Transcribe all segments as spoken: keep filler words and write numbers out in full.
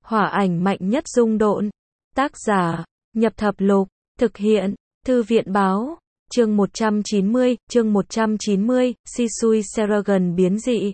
Hỏa ảnh mạnh nhất dung độn. Tác giả, Nhập Thập Lục, thực hiện, Thư viện báo, chương một trăm chín mươi, chương một trăm chín mươi, Shisui Seragon biến dị.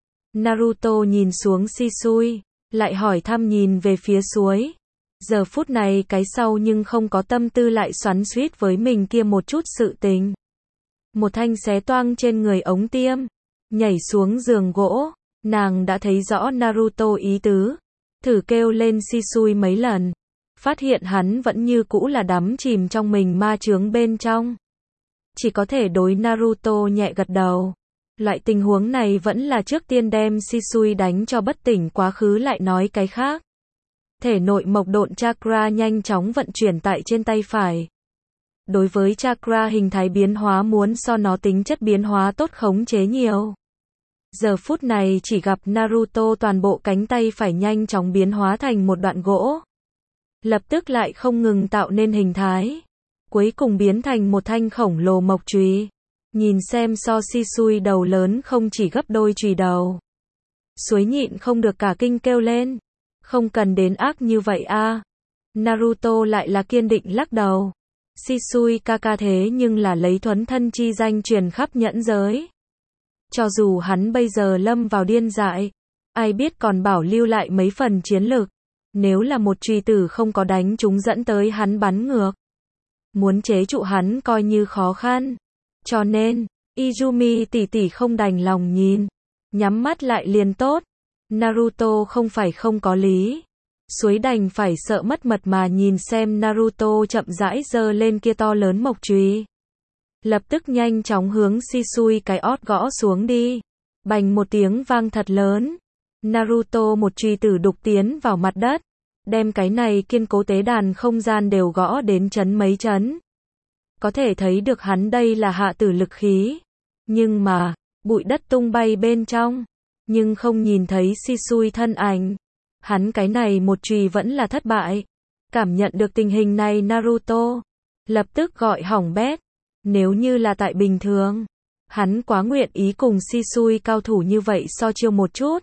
Naruto nhìn xuống Shisui, lại hỏi thăm nhìn về phía suối. Giờ phút này cái sau nhưng không có tâm tư lại xoắn xuýt với mình kia một chút sự tình. Một thanh xé toang trên người ống tiêm, nhảy xuống giường gỗ, nàng đã thấy rõ Naruto ý tứ, thử kêu lên Shisui mấy lần, phát hiện hắn vẫn như cũ là đắm chìm trong mình ma chướng bên trong. Chỉ có thể đối Naruto nhẹ gật đầu. Loại tình huống này vẫn là trước tiên đem Shisui đánh cho bất tỉnh quá khứ lại nói cái khác. Thể nội mộc độn chakra nhanh chóng vận chuyển tại trên tay phải. Đối với chakra hình thái biến hóa muốn so nó tính chất biến hóa tốt khống chế nhiều. Giờ phút này chỉ gặp Naruto toàn bộ cánh tay phải nhanh chóng biến hóa thành một đoạn gỗ. Lập tức lại không ngừng tạo nên hình thái. Cuối cùng biến thành một thanh khổng lồ mộc chùy. Nhìn xem so Shisui đầu lớn không chỉ gấp đôi chùy đầu. Suối nhịn không được cả kinh kêu lên. Không cần đến ác như vậy a. Naruto lại là kiên định lắc đầu. Shisui Kaka thế nhưng là lấy thuấn thân chi danh truyền khắp nhẫn giới. Cho dù hắn bây giờ lâm vào điên dại, ai biết còn bảo lưu lại mấy phần chiến lực. Nếu là một truy tử không có đánh chúng dẫn tới hắn bắn ngược. Muốn chế trụ hắn coi như khó khăn. Cho nên, Izumi tỷ tỷ không đành lòng nhìn. Nhắm mắt lại liền tốt. Naruto không phải không có lý. Suối đành phải sợ mất mật mà nhìn xem Naruto chậm rãi giơ lên kia to lớn mộc chùy. Lập tức nhanh chóng hướng Shisui cái ót gõ xuống đi. Bành một tiếng vang thật lớn. Naruto một chùy tử đục tiến vào mặt đất. Đem cái này kiên cố tế đàn không gian đều gõ đến chấn mấy chấn. Có thể thấy được hắn đây là hạ tử lực khí. Nhưng mà, bụi đất tung bay bên trong. Nhưng không nhìn thấy Shisui thân ảnh. Hắn cái này một chùy vẫn là thất bại. Cảm nhận được tình hình này Naruto. Lập tức gọi hỏng bét. Nếu như là tại bình thường. Hắn quá nguyện ý cùng Shisui cao thủ như vậy so chiêu một chút.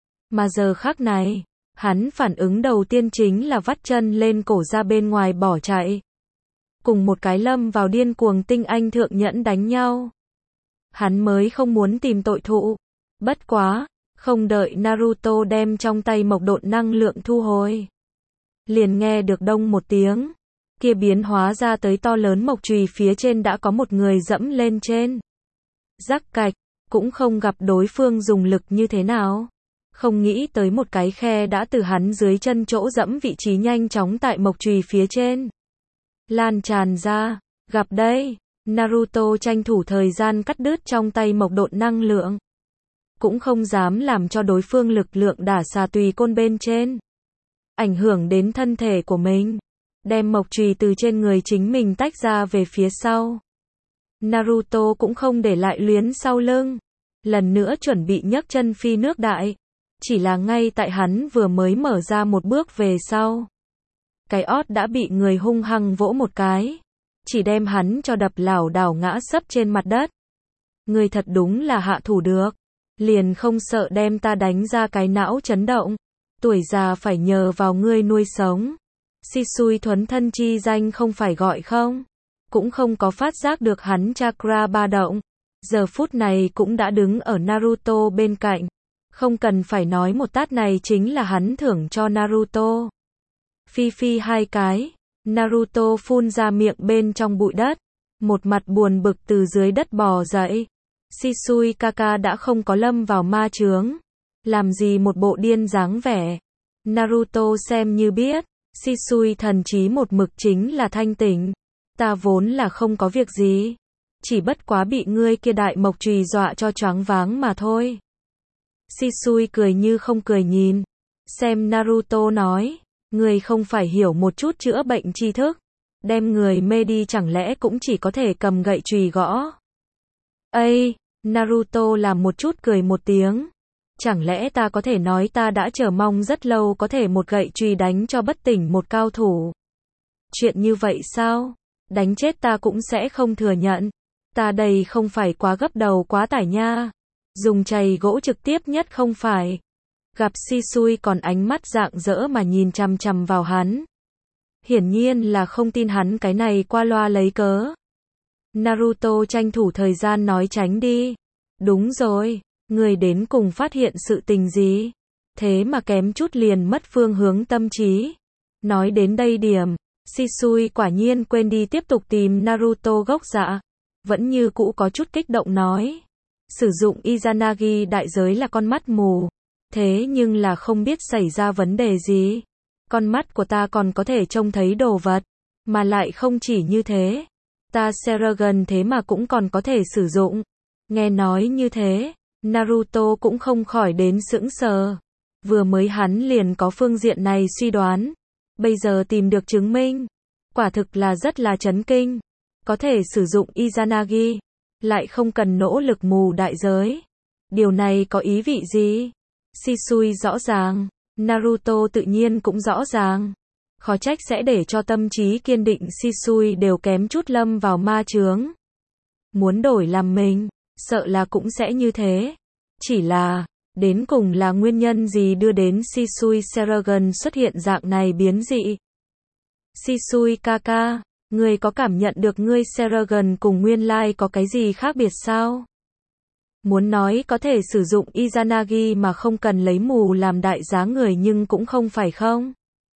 Mà giờ khắc này. Hắn phản ứng đầu tiên chính là vắt chân lên cổ ra bên ngoài bỏ chạy. Cùng một cái lâm vào điên cuồng tinh anh thượng nhẫn đánh nhau. Hắn mới không muốn tìm tội thụ. Bất quá, không đợi Naruto đem trong tay mộc độn năng lượng thu hồi. Liền nghe được đông một tiếng. Kia biến hóa ra tới to lớn mộc chùy phía trên đã có một người dẫm lên trên. Rắc cạch, cũng không gặp đối phương dùng lực như thế nào. Không nghĩ tới một cái khe đã từ hắn dưới chân chỗ dẫm vị trí nhanh chóng tại mộc chùy phía trên. Lan tràn ra, gặp đây, Naruto tranh thủ thời gian cắt đứt trong tay mộc độn năng lượng. Cũng không dám làm cho đối phương lực lượng đả xà tùy côn bên trên. Ảnh hưởng đến thân thể của mình. Đem mộc chùy từ trên người chính mình tách ra về phía sau. Naruto cũng không để lại luyến sau lưng. Lần nữa chuẩn bị nhấc chân phi nước đại. Chỉ là ngay tại hắn vừa mới mở ra một bước về sau. Cái ót đã bị người hung hăng vỗ một cái. Chỉ đem hắn cho đập lảo đảo ngã sấp trên mặt đất. Người thật đúng là hạ thủ được. Liền không sợ đem ta đánh ra cái não chấn động. Tuổi già phải nhờ vào ngươi nuôi sống. Shisui thuấn thân chi danh không phải gọi không. Cũng không có phát giác được hắn chakra ba động. Giờ phút này cũng đã đứng ở Naruto bên cạnh. Không cần phải nói một tát này chính là hắn thưởng cho Naruto. Phi phi hai cái. Naruto phun ra miệng bên trong bụi đất. Một mặt buồn bực từ dưới đất bò dậy. Shisui Kaka đã không có lâm vào ma chướng. Làm gì một bộ điên dáng vẻ. Naruto xem như biết. Shisui thần trí một mực chính là thanh tỉnh. Ta vốn là không có việc gì. Chỉ bất quá bị ngươi kia đại mộc chùy dọa cho choáng váng mà thôi. Shisui cười như không cười nhìn. Xem Naruto nói. Người không phải hiểu một chút chữa bệnh tri thức. Đem người mê đi chẳng lẽ cũng chỉ có thể cầm gậy chùy gõ. Ây, Naruto làm một chút cười một tiếng. Chẳng lẽ ta có thể nói ta đã chờ mong rất lâu có thể một gậy chùy đánh cho bất tỉnh một cao thủ. Chuyện như vậy sao? Đánh chết ta cũng sẽ không thừa nhận. Ta đây không phải quá gấp đầu quá tải nha. Dùng chày gỗ trực tiếp nhất không phải. Gặp Shisui còn ánh mắt rạng rỡ mà nhìn chằm chằm vào hắn. Hiển nhiên là không tin hắn cái này qua loa lấy cớ. Naruto tranh thủ thời gian nói tránh đi. Đúng rồi, người đến cùng phát hiện sự tình gì? Thế mà kém chút liền mất phương hướng tâm trí. Nói đến đây điểm, Shisui quả nhiên quên đi tiếp tục tìm Naruto gốc rễ. Vẫn như cũ có chút kích động nói. Sử dụng Izanagi đại giới là con mắt mù. Thế nhưng là không biết xảy ra vấn đề gì. Con mắt của ta còn có thể trông thấy đồ vật. Mà lại không chỉ như thế. Ta Sharingan thế mà cũng còn có thể sử dụng. Nghe nói như thế, Naruto cũng không khỏi đến sững sờ. Vừa mới hắn liền có phương diện này suy đoán. Bây giờ tìm được chứng minh. Quả thực là rất là chấn kinh. Có thể sử dụng Izanagi. Lại không cần nỗ lực mù đại giới. Điều này có ý vị gì? Shisui rõ ràng. Naruto tự nhiên cũng rõ ràng. Khó trách sẽ để cho tâm trí kiên định Shisui đều kém chút lâm vào ma chướng. Muốn đổi làm mình, sợ là cũng sẽ như thế. Chỉ là, đến cùng là nguyên nhân gì đưa đến Shisui Sharingan xuất hiện dạng này biến dị? Shisui kaka, ngươi có cảm nhận được ngươi Sharingan cùng nguyên lai có cái gì khác biệt sao? Muốn nói có thể sử dụng Izanagi mà không cần lấy mù làm đại giá người nhưng cũng không phải không?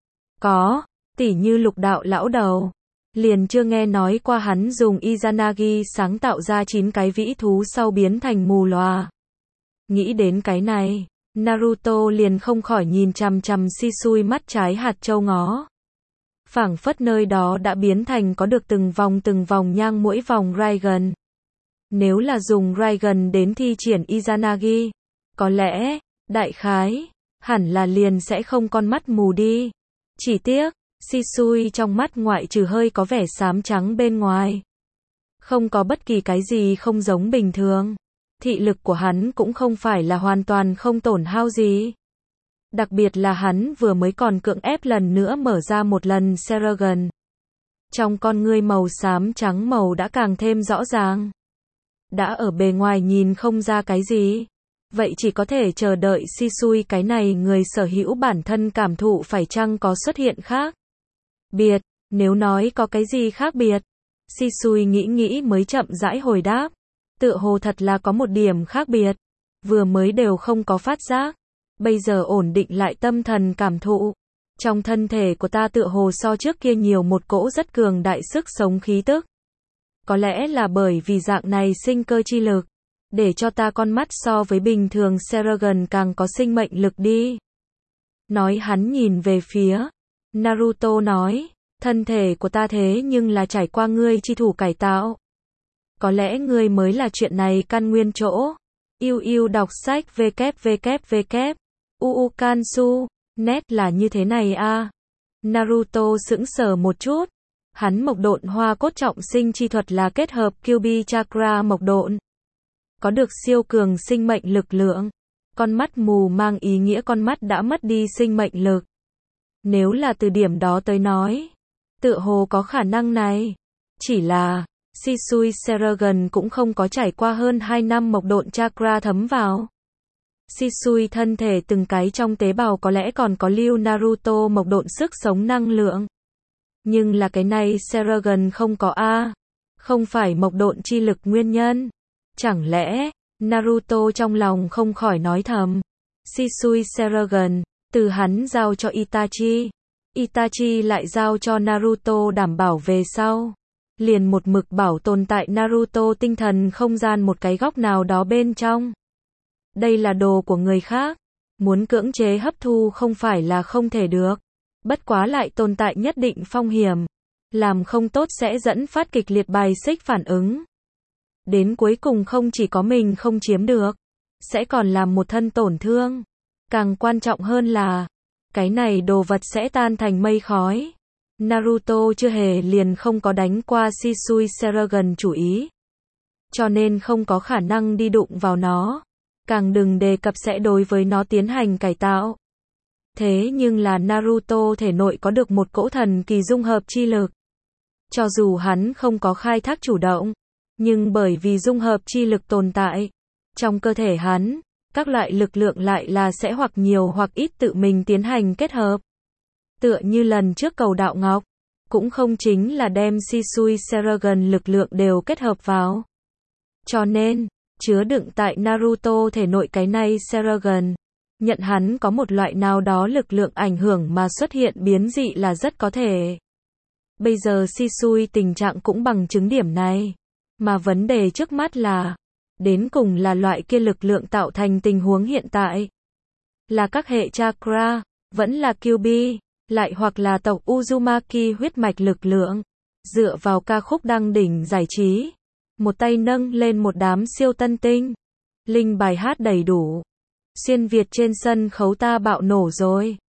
Có, tỉ như lục đạo lão đầu. Liền chưa nghe nói qua hắn dùng Izanagi sáng tạo ra chín cái vĩ thú sau biến thành mù lòa. Nghĩ đến cái này, Naruto liền không khỏi nhìn chằm chằm Shisui mắt trái hạt châu ngó. Phảng phất nơi đó đã biến thành có được từng vòng từng vòng nhang mỗi vòng Raiden. Nếu là dùng Raiden đến thi triển Izanagi, có lẽ, đại khái, hẳn là liền sẽ không con mắt mù đi. Chỉ tiếc, Shisui trong mắt ngoại trừ hơi có vẻ xám trắng bên ngoài. Không có bất kỳ cái gì không giống bình thường. Thị lực của hắn cũng không phải là hoàn toàn không tổn hao gì. Đặc biệt là hắn vừa mới còn cưỡng ép lần nữa mở ra một lần Sharingan. Trong con ngươi màu xám trắng màu đã càng thêm rõ ràng. Đã ở bề ngoài nhìn không ra cái gì. Vậy chỉ có thể chờ đợi Shisui cái này người sở hữu bản thân cảm thụ phải chăng có xuất hiện khác biệt, nếu nói có cái gì khác biệt. Shisui nghĩ nghĩ mới chậm rãi hồi đáp. Tựa hồ thật là có một điểm khác biệt. Vừa mới đều không có phát giác. Bây giờ ổn định lại tâm thần cảm thụ. Trong thân thể của ta tựa hồ so trước kia nhiều một cỗ rất cường đại sức sống khí tức. Có lẽ là bởi vì dạng này sinh cơ chi lực. Để cho ta con mắt so với bình thường Sharingan càng có sinh mệnh lực đi. Nói hắn nhìn về phía. Naruto nói. Thân thể của ta thế nhưng là trải qua ngươi chi thủ cải tạo. Có lẽ ngươi mới là chuyện này căn nguyên chỗ. Yêu yêu đọc sách www. Uukansu. Net là như thế này a. Naruto sững sờ một chút. Hắn mộc độn hoa cốt trọng sinh chi thuật là kết hợp Kyuubi Chakra mộc độn. Có được siêu cường sinh mệnh lực lượng. Con mắt mù mang ý nghĩa con mắt đã mất đi sinh mệnh lực. Nếu là từ điểm đó tới nói, tựa hồ có khả năng này. Chỉ là, Shisui Sharingan cũng không có trải qua hơn hai năm mộc độn chakra thấm vào. Shisui thân thể từng cái trong tế bào có lẽ còn có lưu Naruto mộc độn sức sống năng lượng. Nhưng là cái này Sharingan không có a. Không phải mộc độn chi lực nguyên nhân. Chẳng lẽ, Naruto trong lòng không khỏi nói thầm. Shisui Sharingan, từ hắn giao cho Itachi. Itachi lại giao cho Naruto đảm bảo về sau. Liền một mực bảo tồn tại Naruto tinh thần không gian một cái góc nào đó bên trong. Đây là đồ của người khác. Muốn cưỡng chế hấp thu không phải là không thể được. Bất quá lại tồn tại nhất định phong hiểm. Làm không tốt sẽ dẫn phát kịch liệt bài xích phản ứng. Đến cuối cùng không chỉ có mình không chiếm được. Sẽ còn làm một thân tổn thương. Càng quan trọng hơn là. Cái này đồ vật sẽ tan thành mây khói. Naruto chưa hề liền không có đánh qua Shisui Sharingan chủ ý. Cho nên không có khả năng đi đụng vào nó. Càng đừng đề cập sẽ đối với nó tiến hành cải tạo. Thế nhưng là Naruto thể nội có được một cỗ thần kỳ dung hợp chi lực. Cho dù hắn không có khai thác chủ động. Nhưng bởi vì dung hợp chi lực tồn tại. Trong cơ thể hắn. các loại lực lượng lại là sẽ hoặc nhiều hoặc ít tự mình tiến hành kết hợp. Tựa như lần trước cầu đạo ngọc, cũng không chính là đem Shisui Seragon lực lượng đều kết hợp vào. Cho nên, chứa đựng tại Naruto thể nội cái này Seragon, nhận hắn có một loại nào đó lực lượng ảnh hưởng mà xuất hiện biến dị là rất có thể. Bây giờ Shisui tình trạng cũng bằng chứng điểm này. Mà vấn đề trước mắt là, đến cùng là loại kia lực lượng tạo thành tình huống hiện tại. Là các hệ chakra, vẫn là Kyuubi, lại hoặc là tộc Uzumaki huyết mạch lực lượng. Dựa vào ca khúc đăng đỉnh giải trí, một tay nâng lên một đám siêu tân tinh. Linh bài hát đầy đủ. Xuyên Việt trên sân khấu ta bạo nổ rồi.